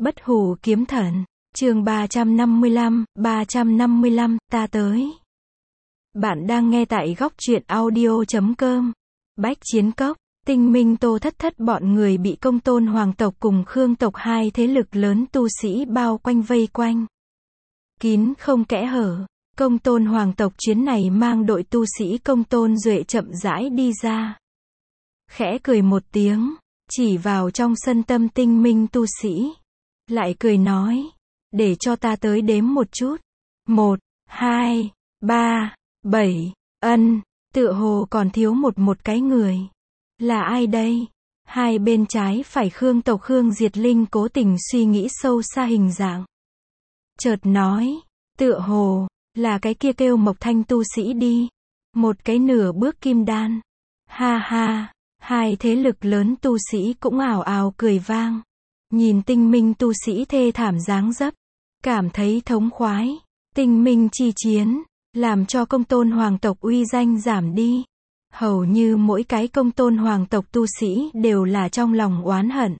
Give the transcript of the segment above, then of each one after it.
Bất hủ kiếm thần, chương 355, ta tới. Bạn đang nghe tại góc truyện audio.com. Bách chiến cốc, Tinh Minh Tô Thất Thất bọn người bị Công Tôn Hoàng tộc cùng Khương tộc hai thế lực lớn tu sĩ bao quanh vây quanh. Kín không kẽ hở, Công Tôn Hoàng tộc chuyến này mang đội tu sĩ Công Tôn Duệ chậm rãi đi ra. Khẽ cười một tiếng, chỉ vào trong sân Tâm Tinh Minh tu sĩ. Lại cười nói, để cho ta tới đếm một chút. 1, 2, 3, 7, tựa hồ còn thiếu một cái người. Là ai đây? Hai bên trái phải Khương tộc Khương Diệt Linh cố tình suy nghĩ sâu xa hình dạng. Chợt nói, tựa hồ, là cái kia kêu Mộc Thanh tu sĩ đi. Một cái nửa bước kim đan. Ha ha, hai thế lực lớn tu sĩ cũng ào ào cười vang. Nhìn Tinh Minh tu sĩ thê thảm dáng dấp, cảm thấy thống khoái. Tinh Minh chi chiến, làm cho Công Tôn Hoàng tộc uy danh giảm đi. Hầu như mỗi cái Công Tôn Hoàng tộc tu sĩ đều là trong lòng oán hận.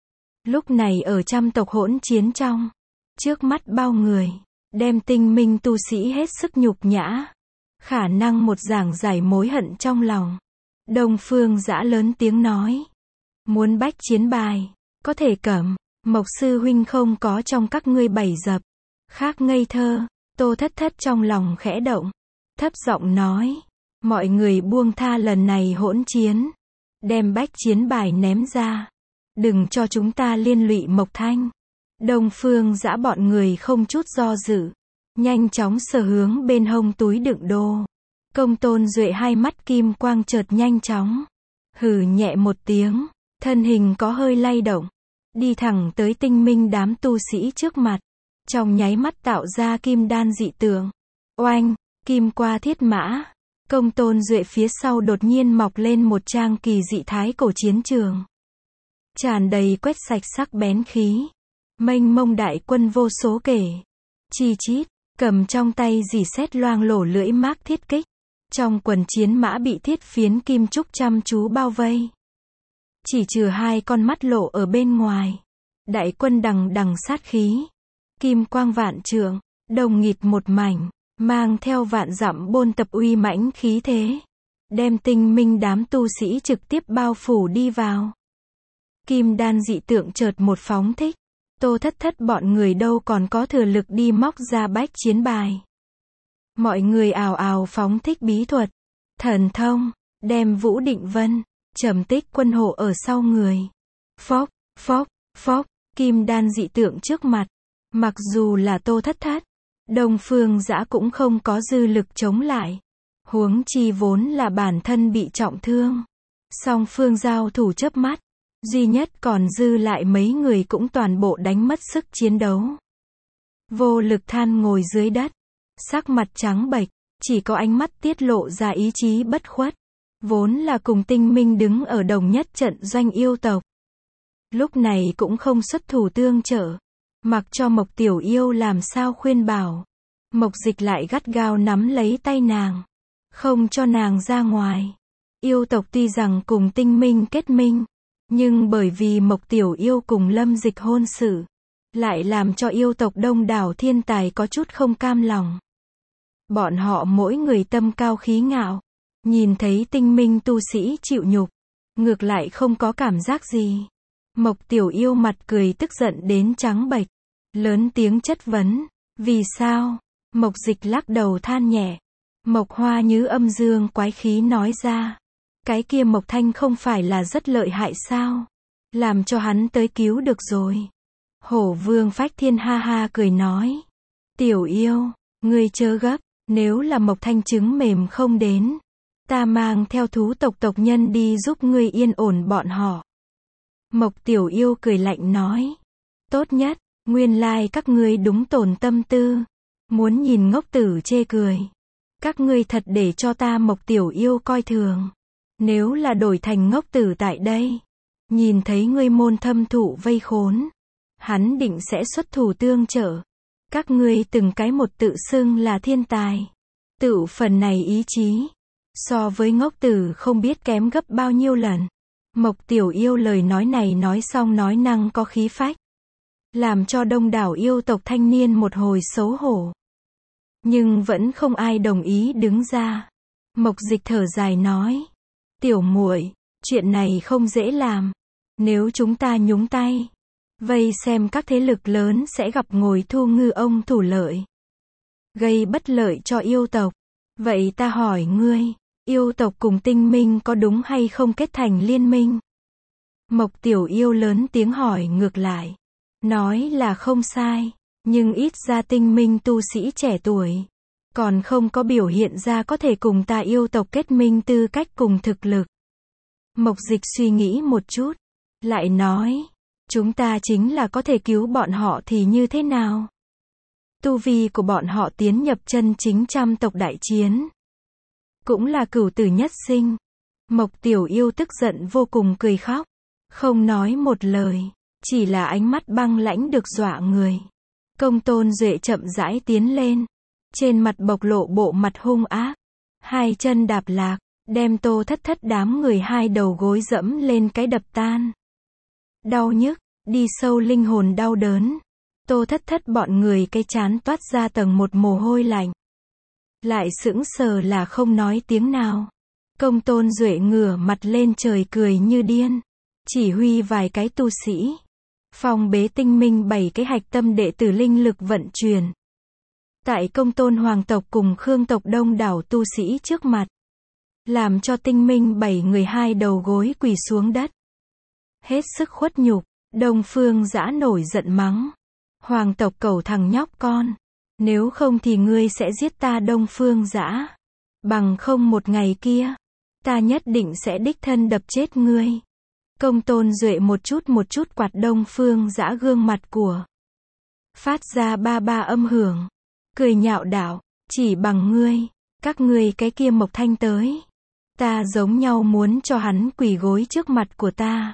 Lúc này ở trăm tộc hỗn chiến trong, trước mắt bao người, đem Tinh Minh tu sĩ hết sức nhục nhã. Khả năng một giảng giải mối hận trong lòng. Đông Phương Dã lớn tiếng nói, muốn bách chiến bài, có thể cẩm, Mộc sư huynh không có trong các ngươi bảy dập. Khác ngây thơ, Tô Thất Thất trong lòng khẽ động. Thấp giọng nói, mọi người buông tha lần này hỗn chiến. Đem bách chiến bài ném ra. Đừng cho chúng ta liên lụy Mộc Thanh. Đông Phương Dã bọn người không chút do dự. Nhanh chóng sờ hướng bên hông túi đựng đồ. Công Tôn Duệ hai mắt kim quang chợt nhanh chóng. Hừ nhẹ một tiếng, thân hình có hơi lay động. Đi thẳng tới Tinh Minh đám tu sĩ trước mặt. Trong nháy mắt tạo ra kim đan dị tượng. Oanh, kim qua thiết mã. Công Tôn Duệ phía sau đột nhiên mọc lên một trang kỳ dị thái cổ chiến trường. Tràn đầy quét sạch sắc bén khí. Mênh mông đại quân vô số kể. Chi chít, cầm trong tay dì xét loang lổ lưỡi mác thiết kích. Trong quần chiến mã bị thiết phiến kim trúc chăm chú bao vây. Chỉ trừ hai con mắt lộ ở bên ngoài. Đại quân đằng đằng sát khí. Kim quang vạn trượng, đồng nghịt một mảnh, mang theo vạn dặm bôn tập uy mãnh khí thế. Đem Tinh Minh đám tu sĩ trực tiếp bao phủ đi vào. Kim đan dị tượng chợt một phóng thích. Tô Thất Thất bọn người đâu còn có thừa lực đi móc ra bách chiến bài. Mọi người ào ào phóng thích bí thuật, thần thông, đem Vũ Định Vân, Trầm Tích Quân hộ ở sau người. Phốc, phốc, phốc, kim đan dị tượng trước mặt. Mặc dù là Tô Thất Thất, Đông Phương Dã cũng không có dư lực chống lại. Huống chi vốn là bản thân bị trọng thương. Song phương giao thủ chớp mắt, duy nhất còn dư lại mấy người cũng toàn bộ đánh mất sức chiến đấu. Vô lực than ngồi dưới đất, sắc mặt trắng bệch, chỉ có ánh mắt tiết lộ ra ý chí bất khuất. Vốn là cùng Tinh Minh đứng ở đồng nhất trận doanh yêu tộc. Lúc này cũng không xuất thủ tương trợ. Mặc cho Mộc Tiểu Yêu làm sao khuyên bảo. Mộc Dịch lại gắt gao nắm lấy tay nàng. Không cho nàng ra ngoài. Yêu tộc tuy rằng cùng Tinh Minh kết minh. Nhưng bởi vì Mộc Tiểu Yêu cùng Lâm Dịch hôn sự. Lại làm cho yêu tộc đông đảo thiên tài có chút không cam lòng. Bọn họ mỗi người tâm cao khí ngạo. Nhìn thấy Tinh Minh tu sĩ chịu nhục. Ngược lại không có cảm giác gì. Mộc Tiểu Yêu mặt cười tức giận đến trắng bệch. Lớn tiếng chất vấn. Vì sao? Mộc Dịch lắc đầu than nhẹ. Mộc Hoa như âm dương quái khí nói ra. Cái kia Mộc Thanh không phải là rất lợi hại sao? Làm cho hắn tới cứu được rồi. Hổ Vương Phách Thiên ha ha cười nói. Tiểu Yêu, ngươi chớ gấp. Nếu là Mộc Thanh trứng mềm không đến. Ta mang theo thú tộc tộc nhân đi giúp ngươi yên ổn bọn họ. Mộc Tiểu Yêu cười lạnh nói. Tốt nhất, nguyên lai các ngươi đúng tổn tâm tư. Muốn nhìn ngốc tử chê cười. Các ngươi thật để cho ta Mộc Tiểu Yêu coi thường. Nếu là đổi thành ngốc tử tại đây. Nhìn thấy ngươi môn thâm thụ vây khốn. Hắn định sẽ xuất thủ tương trợ. Các ngươi từng cái một tự xưng là thiên tài. Tự phần này ý chí. So với ngốc tử không biết kém gấp bao nhiêu lần. Mộc Tiểu Yêu lời nói này nói xong nói năng có khí phách. làm cho đông đảo yêu tộc thanh niên một hồi xấu hổ. Nhưng vẫn không ai đồng ý đứng ra. Mộc Dịch thở dài nói, tiểu muội, chuyện này không dễ làm. Nếu chúng ta nhúng tay, vây xem các thế lực lớn sẽ gặp ngồi thu ngư ông thủ lợi, gây bất lợi cho yêu tộc. Vậy ta hỏi ngươi, yêu tộc cùng tinh minh có đúng hay không kết thành liên minh? Mộc Tiểu Yêu lớn tiếng hỏi ngược lại. Nói là không sai, nhưng ít ra tinh minh tu sĩ trẻ tuổi còn không có biểu hiện ra có thể cùng ta yêu tộc kết minh tư cách cùng thực lực. Mộc Dịch suy nghĩ một chút, lại nói, chúng ta chính là có thể cứu bọn họ thì như thế nào? Tu vi của bọn họ tiến nhập chân chính trăm tộc đại chiến, cũng là cửu tử nhất sinh. Mộc Tiểu Yêu tức giận vô cùng cười khóc, không nói một lời, chỉ là ánh mắt băng lãnh được dọa người. Công Tôn Duệ chậm rãi tiến lên, trên mặt bộc lộ bộ mặt hung ác, hai chân đạp lạc, đem Tô Thất Thất đám người hai đầu gối dẫm lên cái đập tan. Đau nhức, đi sâu linh hồn đau đớn. Tô Thất Thất bọn người cái chán toát ra tầng một mồ hôi lạnh, lại sững sờ là không nói tiếng nào. Công Tôn Duệ ngửa mặt lên trời cười như điên, chỉ huy vài cái tu sĩ phong bế tinh minh 7 cái hạch tâm đệ tử linh lực vận chuyển. Tại Công Tôn hoàng tộc cùng Khương tộc đông đảo tu sĩ trước mặt, làm cho tinh minh 7 người hai đầu gối quỳ xuống đất. Hết sức khuất nhục, Đông Phương Dã nổi giận mắng, hoàng tộc cẩu thằng nhóc con, nếu không thì ngươi sẽ giết ta Đông Phương Dã, bằng không một ngày kia, ta nhất định sẽ đích thân đập chết ngươi. Công Tôn Duệ một chút quạt Đông Phương Dã gương mặt của, phát ra ba ba âm hưởng, cười nhạo đạo, chỉ bằng ngươi, các ngươi cái kia Mộc Thanh tới, ta giống nhau muốn cho hắn quỳ gối trước mặt của ta.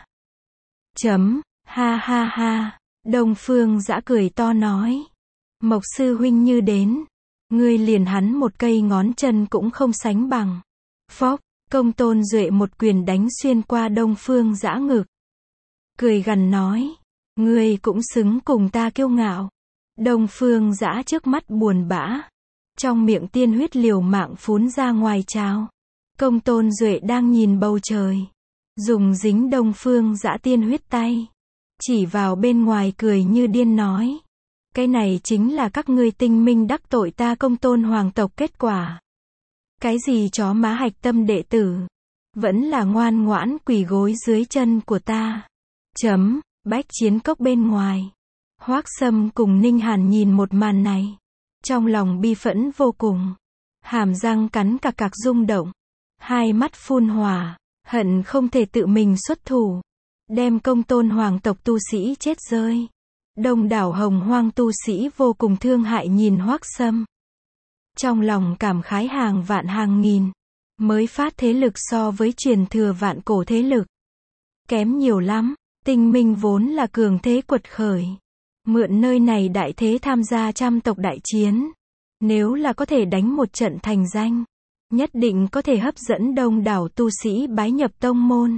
Ha ha ha, Đông Phương Dã cười to nói, Mộc sư huynh như đến, ngươi liền hắn một cây ngón chân cũng không sánh bằng. Phốc, Công Tôn Duệ một quyền đánh xuyên qua Đông Phương Dã ngực, cười gằn nói, ngươi cũng xứng cùng ta kiêu ngạo. Đông Phương Dã trước mắt buồn bã, trong miệng tiên huyết liều mạng phún ra ngoài trào. Công Tôn Duệ đang nhìn bầu trời, dùng dính Đông Phương Dã tiên huyết tay, chỉ vào bên ngoài cười như điên nói, cái này chính là các ngươi tinh minh đắc tội ta Công Tôn hoàng tộc kết quả. Cái gì chó má hạch tâm đệ tử, vẫn là ngoan ngoãn quỳ gối dưới chân của ta. Bách chiến cốc bên ngoài, Hoắc Sâm cùng Ninh Hàn nhìn một màn này, trong lòng bi phẫn vô cùng, hàm răng cắn cạc cạc rung động, hai mắt phun hỏa, hận không thể tự mình xuất thủ, đem Công Tôn hoàng tộc tu sĩ chết rơi. Đông đảo Hồng Hoang tu sĩ vô cùng thương hại nhìn Hoắc Sâm, trong lòng cảm khái hàng vạn hàng nghìn, mới phát thế lực so với truyền thừa vạn cổ thế lực kém nhiều lắm. Tinh minh vốn là cường thế quật khởi, mượn nơi này đại thế tham gia trăm tộc đại chiến, nếu là có thể đánh một trận thành danh, nhất định có thể hấp dẫn đông đảo tu sĩ bái nhập tông môn.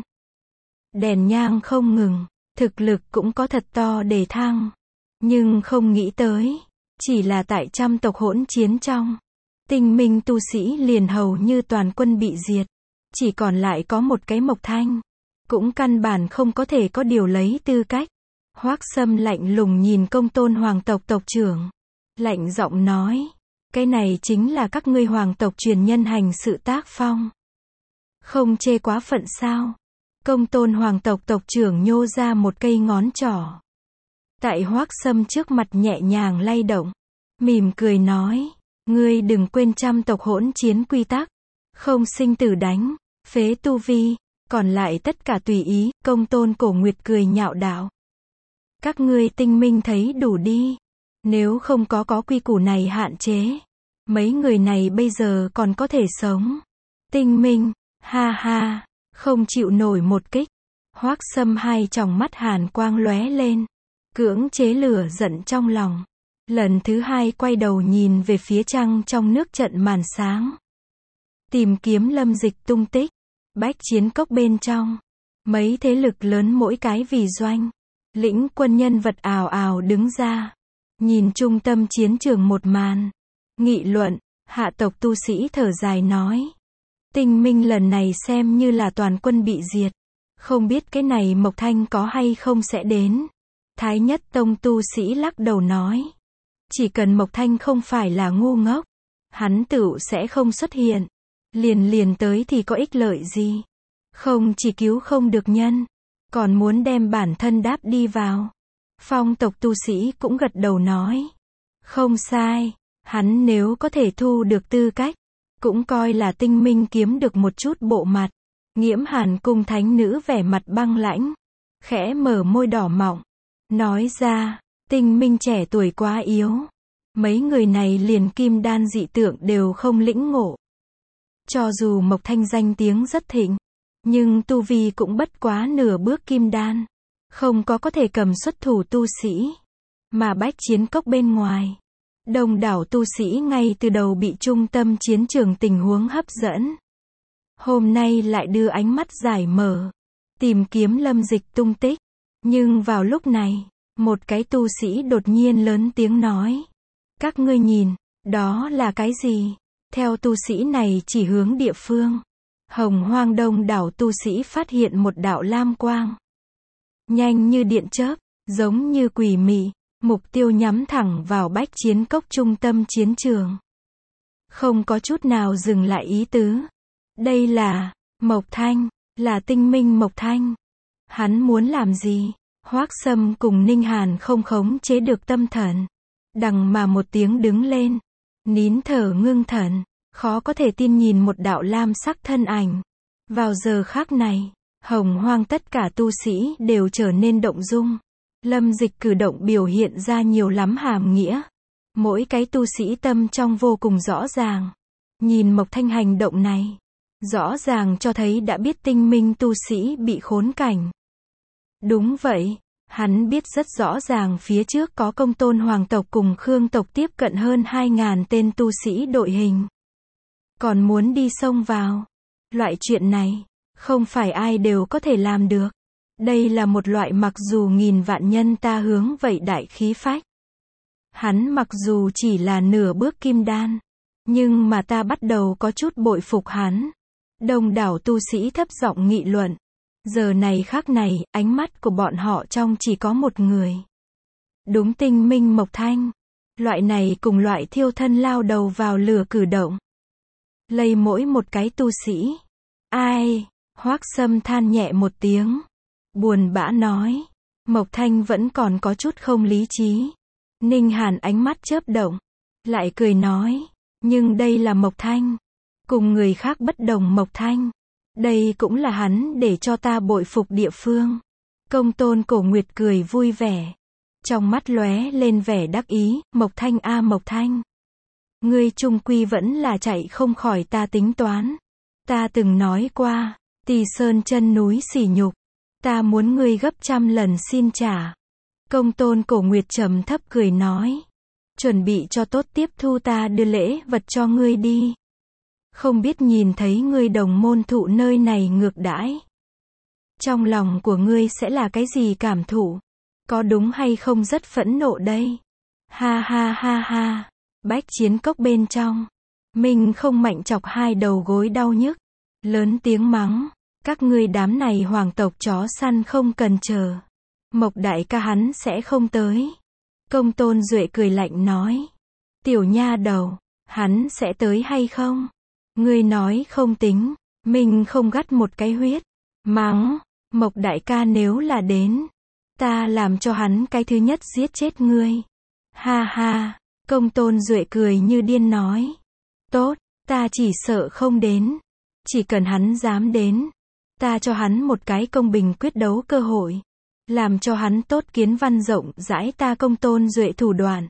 Đèn nhang không ngừng, thực lực cũng có thật to để thăng, nhưng không nghĩ tới, chỉ là tại trăm tộc hỗn chiến trong, tinh minh tu sĩ liền hầu như toàn quân bị diệt, chỉ còn lại có một cái Mộc Thanh, cũng căn bản không có thể có điều lấy tư cách. Hoắc Sâm lạnh lùng nhìn Công Tôn hoàng tộc tộc trưởng, lạnh giọng nói, cái này chính là các ngươi hoàng tộc truyền nhân hành sự tác phong, không chê quá phận sao? Công Tôn hoàng tộc tộc trưởng nhô ra một cây ngón trỏ, tại Hoắc Sâm trước mặt nhẹ nhàng lay động, mỉm cười nói, ngươi đừng quên trăm tộc hỗn chiến quy tắc, không sinh tử đánh, phế tu vi, còn lại tất cả tùy ý. Công Tôn Cổ Nguyệt cười nhạo đạo, các ngươi tinh minh thấy đủ đi, nếu không có quy củ này hạn chế, mấy người này bây giờ còn có thể sống. Tinh minh, ha ha, không chịu nổi một kích. Hoắc Sâm hai tròng mắt hàn quang lóe lên, cưỡng chế lửa giận trong lòng, lần thứ hai quay đầu nhìn về phía trăng trong nước trận màn sáng, tìm kiếm Lâm Dịch tung tích. Bách chiến cốc bên trong, mấy thế lực lớn mỗi cái vì doanh Lĩnh quân nhân vật ào ào đứng ra. Nhìn trung tâm chiến trường một màn. Nghị luận, hạ tộc tu sĩ thở dài nói. Tinh Minh lần này xem như là toàn quân bị diệt. Không biết cái này Mộc Thanh có hay không sẽ đến. Thái Nhất Tông tu sĩ lắc đầu nói. Chỉ cần Mộc Thanh không phải là ngu ngốc, hắn tựu sẽ không xuất hiện. Liền tới thì có ích lợi gì. Không chỉ cứu không được nhân, còn muốn đem bản thân đáp đi vào. Phong tộc tu sĩ cũng gật đầu nói. Không sai, hắn nếu có thể thu được tư cách, cũng coi là Tinh Minh kiếm được một chút bộ mặt. Nghiễm Hàn cung thánh nữ vẻ mặt băng lãnh, khẽ mở môi đỏ mọng, nói ra, Tinh Minh trẻ tuổi quá yếu. Mấy người này liền kim đan dị tượng đều không lĩnh ngộ. Cho dù Mộc Thanh danh tiếng rất thịnh, nhưng tu vi cũng bất quá nửa bước kim đan. Không có thể cầm xuất thủ tu sĩ. Mà bách chiến cốc bên ngoài, đông đảo tu sĩ ngay từ đầu bị trung tâm chiến trường tình huống hấp dẫn. Hôm nay lại đưa ánh mắt giải mở, tìm kiếm Lâm Dịch tung tích. Nhưng vào lúc này, một cái tu sĩ đột nhiên lớn tiếng nói. Các ngươi nhìn, đó là cái gì? Theo tu sĩ này chỉ hướng địa phương. Hồng Hoang đông đảo tu sĩ phát hiện một đạo lam quang. Nhanh như điện chớp, giống như quỷ mị, mục tiêu nhắm thẳng vào bách chiến cốc trung tâm chiến trường. Không có chút nào dừng lại ý tứ. Đây là Mộc Thanh, là Tinh Minh Mộc Thanh. Hắn muốn làm gì? Hoắc Sâm cùng Ninh Hàn không khống chế được tâm thần. Đằng mà một tiếng đứng lên, nín thở ngưng thần, khó có thể tin nhìn một đạo lam sắc thân ảnh. Vào giờ khắc này, Hồng Hoang tất cả tu sĩ đều trở nên động dung. Lâm Dịch cử động biểu hiện ra nhiều lắm hàm nghĩa. Mỗi cái tu sĩ tâm trong vô cùng rõ ràng. Nhìn Mộc Thanh hành động này, rõ ràng cho thấy đã biết Tinh Minh tu sĩ bị khốn cảnh. Đúng vậy, hắn biết rất rõ ràng phía trước có Công Tôn Hoàng tộc cùng Khương tộc tiếp cận hơn 2.000 tên tu sĩ đội hình. Còn muốn đi xông vào. Loại chuyện này, không phải ai đều có thể làm được. Đây là một loại mặc dù nghìn vạn nhân ta hướng vậy đại khí phách. Hắn mặc dù chỉ là nửa bước kim đan, nhưng mà ta bắt đầu có chút bội phục hắn. Đông đảo tu sĩ thấp giọng nghị luận. Giờ này khắc này, ánh mắt của bọn họ trong chỉ có một người. Đúng Tinh Minh Mộc Thanh. Loại này cùng loại thiêu thân lao đầu vào lửa cử động. Lây mỗi một cái tu sĩ. Ai? Hoắc Sâm than nhẹ một tiếng. Buồn bã nói. Mộc Thanh vẫn còn có chút không lý trí. Ninh Hàn ánh mắt chớp động. Lại cười nói. Nhưng đây là Mộc Thanh. Cùng người khác bất đồng Mộc Thanh. Đây cũng là hắn để cho ta bội phục địa phương. Công Tôn Cổ Nguyệt cười vui vẻ. Trong mắt lóe lên vẻ đắc ý. Mộc Thanh a Mộc Thanh. Ngươi chung quy vẫn là chạy không khỏi ta tính toán. Ta từng nói qua. Tỳ Sơn chân núi sỉ nhục. Ta muốn ngươi gấp trăm lần xin trả. Công Tôn Cổ Nguyệt trầm thấp cười nói. Chuẩn bị cho tốt tiếp thu ta đưa lễ vật cho ngươi đi. Không biết nhìn thấy ngươi đồng môn thụ nơi này ngược đãi. Trong lòng của ngươi sẽ là cái gì cảm thụ? Có đúng hay không rất phẫn nộ đây? Ha ha ha ha. Bách chiến cốc bên trong. Mình không mạnh chọc hai đầu gối đau nhức. Lớn tiếng mắng. Các ngươi đám này hoàng tộc chó săn không cần chờ. Mộc đại ca hắn sẽ không tới. Công Tôn Duệ cười lạnh nói. Tiểu nha đầu, hắn sẽ tới hay không? Ngươi nói không tính, mình không gắt một cái huyết. Mắng, Mộc đại ca nếu là đến, ta làm cho hắn cái thứ nhất giết chết ngươi. Ha ha, Công Tôn Duệ cười như điên nói. Tốt, ta chỉ sợ không đến. Chỉ cần hắn dám đến, ta cho hắn một cái công bình quyết đấu cơ hội. Làm cho hắn tốt kiến văn rộng rãi ta Công Tôn Duệ thủ đoạn.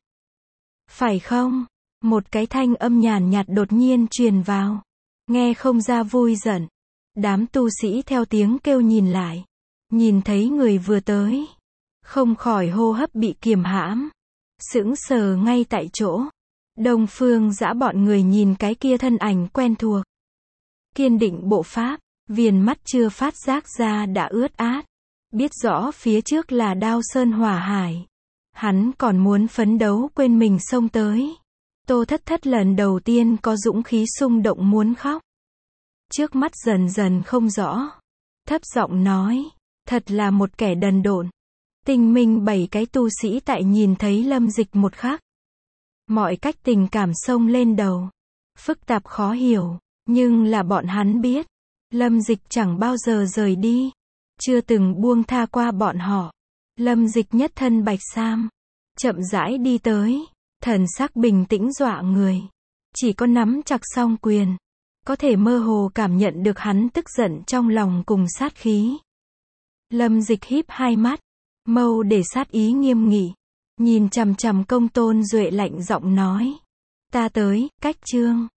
Phải không? Một cái thanh âm nhàn nhạt đột nhiên truyền vào. Nghe không ra vui giận. Đám tu sĩ theo tiếng kêu nhìn lại. Nhìn thấy người vừa tới. Không khỏi hô hấp bị kiềm hãm. Sững sờ ngay tại chỗ. Đông Phương Dã bọn người nhìn cái kia thân ảnh quen thuộc. Kiên định bộ pháp. Viền mắt chưa phát giác ra đã ướt át. Biết rõ phía trước là Đao Sơn hỏa hải. Hắn còn muốn phấn đấu quên mình xông tới. Tô Thất Thất lần đầu tiên có dũng khí xung động muốn khóc. Trước mắt dần dần không rõ. Thấp giọng nói, thật là một kẻ đần độn. Tinh minh 7 cái tu sĩ tại nhìn thấy Lâm Dịch một khắc. Mọi cách tình cảm xông lên đầu. Phức tạp khó hiểu, nhưng là bọn hắn biết. Lâm Dịch chẳng bao giờ rời đi. Chưa từng buông tha qua bọn họ. Lâm Dịch nhất thân bạch sam. Chậm rãi đi tới. Thần sắc bình tĩnh dọa người. Chỉ có nắm chặt song quyền. Có thể mơ hồ cảm nhận được hắn tức giận trong lòng cùng sát khí. Lâm Dịch híp hai mắt. Mâu để sát ý nghiêm nghị. Nhìn chằm chằm Công Tôn Duệ lạnh giọng nói. Ta tới, cách chương.